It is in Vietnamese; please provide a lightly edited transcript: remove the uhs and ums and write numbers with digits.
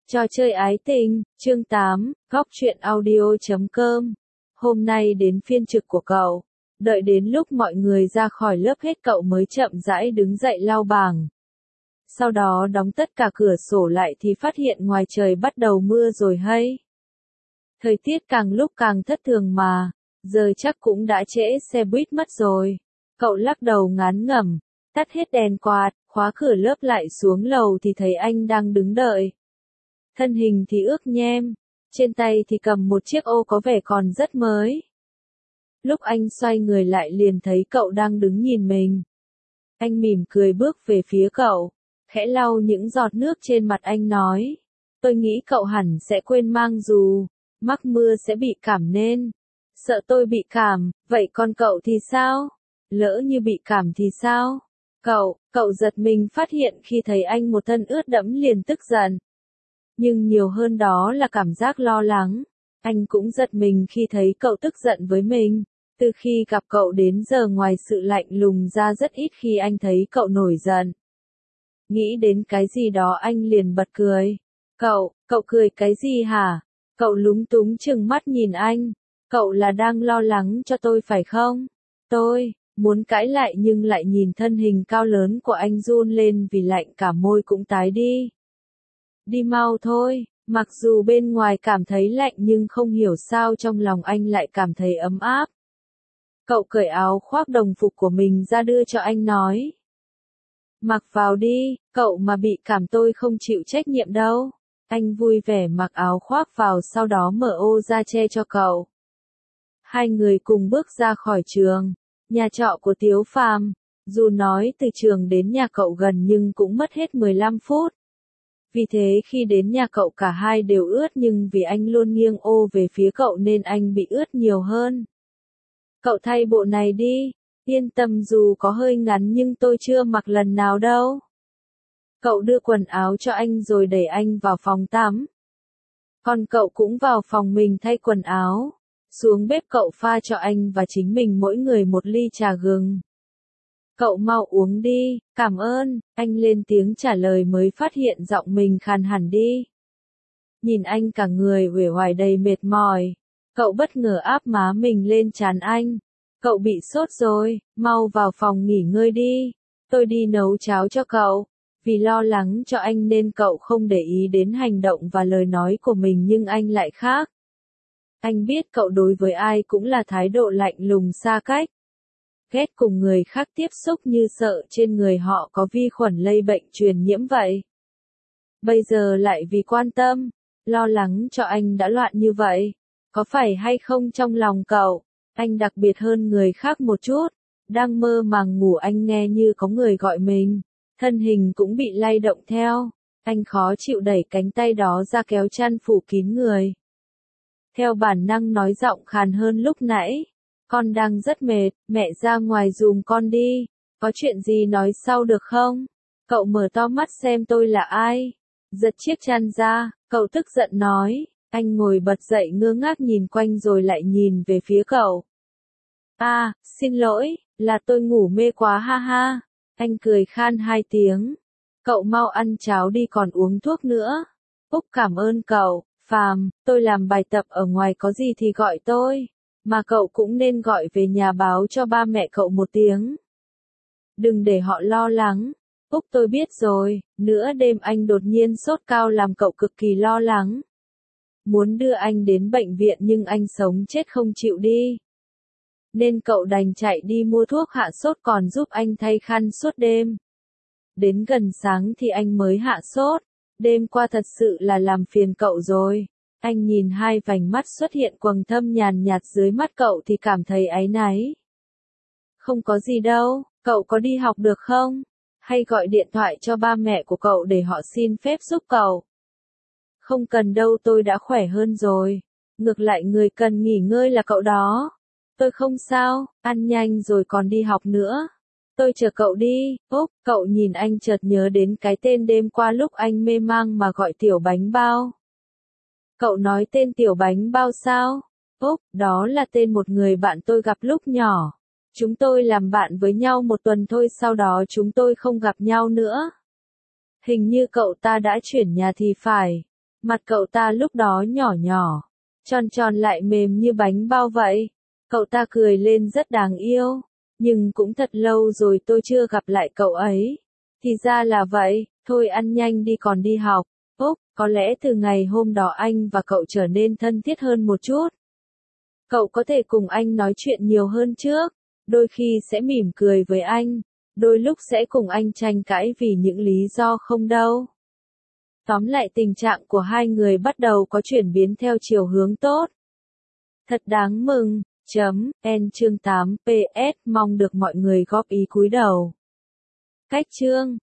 Trò chơi ái tình, chương 8, góc truyện audio.com. Hôm nay đến phiên trực của cậu. Đợi đến lúc mọi người ra khỏi lớp hết cậu mới chậm rãi đứng dậy lau bảng. Sau đó đóng tất cả cửa sổ lại thì phát hiện ngoài trời bắt đầu mưa rồi hay. Thời tiết càng lúc càng thất thường mà, giờ chắc cũng đã trễ xe buýt mất rồi. Cậu lắc đầu ngán ngẩm, tắt hết đèn quạt, khóa cửa lớp lại xuống lầu thì thấy anh đang đứng đợi. Thân hình thì ướt nhem, trên tay thì cầm một chiếc ô có vẻ còn rất mới. Lúc anh xoay người lại liền thấy cậu đang đứng nhìn mình. Anh mỉm cười bước về phía cậu, khẽ lau những giọt nước trên mặt anh nói. Tôi nghĩ cậu hẳn sẽ quên mang dù, mắc mưa sẽ bị cảm nên. Sợ tôi bị cảm, vậy còn cậu thì sao? Lỡ như bị cảm thì sao? Cậu giật mình phát hiện khi thấy anh một thân ướt đẫm liền tức giận. Nhưng nhiều hơn đó là cảm giác lo lắng. Anh cũng giật mình khi thấy cậu tức giận với mình. Từ khi gặp cậu đến giờ ngoài sự lạnh lùng ra rất ít khi anh thấy cậu nổi giận. Nghĩ đến cái gì đó anh liền bật cười. Cậu cười cái gì hả? Cậu lúng túng trừng mắt nhìn anh. Cậu là đang lo lắng cho tôi phải không? Tôi muốn cãi lại nhưng lại nhìn thân hình cao lớn của anh run lên vì lạnh cả môi cũng tái đi. Đi mau thôi, mặc dù bên ngoài cảm thấy lạnh nhưng không hiểu sao trong lòng anh lại cảm thấy ấm áp. Cậu cởi áo khoác đồng phục của mình ra đưa cho anh nói. Mặc vào đi, cậu mà bị cảm tôi không chịu trách nhiệm đâu. Anh vui vẻ mặc áo khoác vào sau đó mở ô ra che cho cậu. Hai người cùng bước ra khỏi trường, nhà trọ của Tiếu Phàm. Dù nói từ trường đến nhà cậu gần nhưng cũng mất hết 15 phút. Vì thế khi đến nhà cậu cả hai đều ướt nhưng vì anh luôn nghiêng ô về phía cậu nên anh bị ướt nhiều hơn. Cậu thay bộ này đi, yên tâm dù có hơi ngắn nhưng tôi chưa mặc lần nào đâu. Cậu đưa quần áo cho anh rồi đẩy anh vào phòng tắm. Còn cậu cũng vào phòng mình thay quần áo. Xuống bếp cậu pha cho anh và chính mình mỗi người một ly trà gừng. Cậu mau uống đi, cảm ơn, anh lên tiếng trả lời mới phát hiện giọng mình khàn hẳn đi. Nhìn anh cả người uể oải đầy mệt mỏi, cậu bất ngờ áp má mình lên trán anh. Cậu bị sốt rồi, mau vào phòng nghỉ ngơi đi, tôi đi nấu cháo cho cậu. Vì lo lắng cho anh nên cậu không để ý đến hành động và lời nói của mình nhưng anh lại khác. Anh biết cậu đối với ai cũng là thái độ lạnh lùng xa cách. Ghét cùng người khác tiếp xúc như sợ trên người họ có vi khuẩn lây bệnh truyền nhiễm vậy. Bây giờ lại vì quan tâm, lo lắng cho anh đã loạn như vậy. Có phải hay không trong lòng cậu, anh đặc biệt hơn người khác một chút. Đang mơ màng ngủ anh nghe như có người gọi mình. Thân hình cũng bị lay động theo. Anh khó chịu đẩy cánh tay đó ra kéo chăn phủ kín người. Theo bản năng nói giọng khàn hơn lúc nãy. Con đang rất mệt, mẹ ra ngoài giùm con đi. Có chuyện gì nói sau được không? Cậu mở to mắt xem tôi là ai. Giật chiếc chăn ra, cậu tức giận nói. Anh ngồi bật dậy ngơ ngác nhìn quanh rồi lại nhìn về phía cậu. Xin lỗi, là tôi ngủ mê quá ha ha. Anh cười khan 2 tiếng. Cậu mau ăn cháo đi còn uống thuốc nữa. Úc cảm ơn cậu, Phàm, tôi làm bài tập ở ngoài có gì thì gọi tôi. Mà cậu cũng nên gọi về nhà báo cho ba mẹ cậu một tiếng. Đừng để họ lo lắng. Úc tôi biết rồi, nửa đêm anh đột nhiên sốt cao làm cậu cực kỳ lo lắng. Muốn đưa anh đến bệnh viện nhưng anh sống chết không chịu đi. Nên cậu đành chạy đi mua thuốc hạ sốt còn giúp anh thay khăn suốt đêm. Đến gần sáng thì anh mới hạ sốt. Đêm qua thật sự là làm phiền cậu rồi. Anh nhìn hai vành mắt xuất hiện quầng thâm nhàn nhạt dưới mắt cậu thì cảm thấy áy náy. Không có gì đâu, cậu có đi học được không? Hay gọi điện thoại cho ba mẹ của cậu để họ xin phép giúp cậu? Không cần đâu tôi đã khỏe hơn rồi. Ngược lại người cần nghỉ ngơi là cậu đó. Tôi không sao, ăn nhanh rồi còn đi học nữa. Tôi chờ cậu đi, Úc, cậu nhìn anh chợt nhớ đến cái tên đêm qua lúc anh mê mang mà gọi tiểu bánh bao. Cậu nói tên tiểu bánh bao sao? Úc, đó là tên một người bạn tôi gặp lúc nhỏ. Chúng tôi làm bạn với nhau 1 tuần thôi sau đó chúng tôi không gặp nhau nữa. Hình như cậu ta đã chuyển nhà thì phải. Mặt cậu ta lúc đó nhỏ nhỏ, tròn tròn lại mềm như bánh bao vậy. Cậu ta cười lên rất đáng yêu. Nhưng cũng thật lâu rồi tôi chưa gặp lại cậu ấy. Thì ra là vậy, thôi ăn nhanh đi còn đi học. Úc, có lẽ từ ngày hôm đó anh và cậu trở nên thân thiết hơn một chút. Cậu có thể cùng anh nói chuyện nhiều hơn trước. Đôi khi sẽ mỉm cười với anh. Đôi lúc sẽ cùng anh tranh cãi vì những lý do không đâu. Tóm lại tình trạng của hai người bắt đầu có chuyển biến theo chiều hướng tốt. Thật đáng mừng. N chương 8 PS mong được mọi người góp ý cúi đầu. Cách chương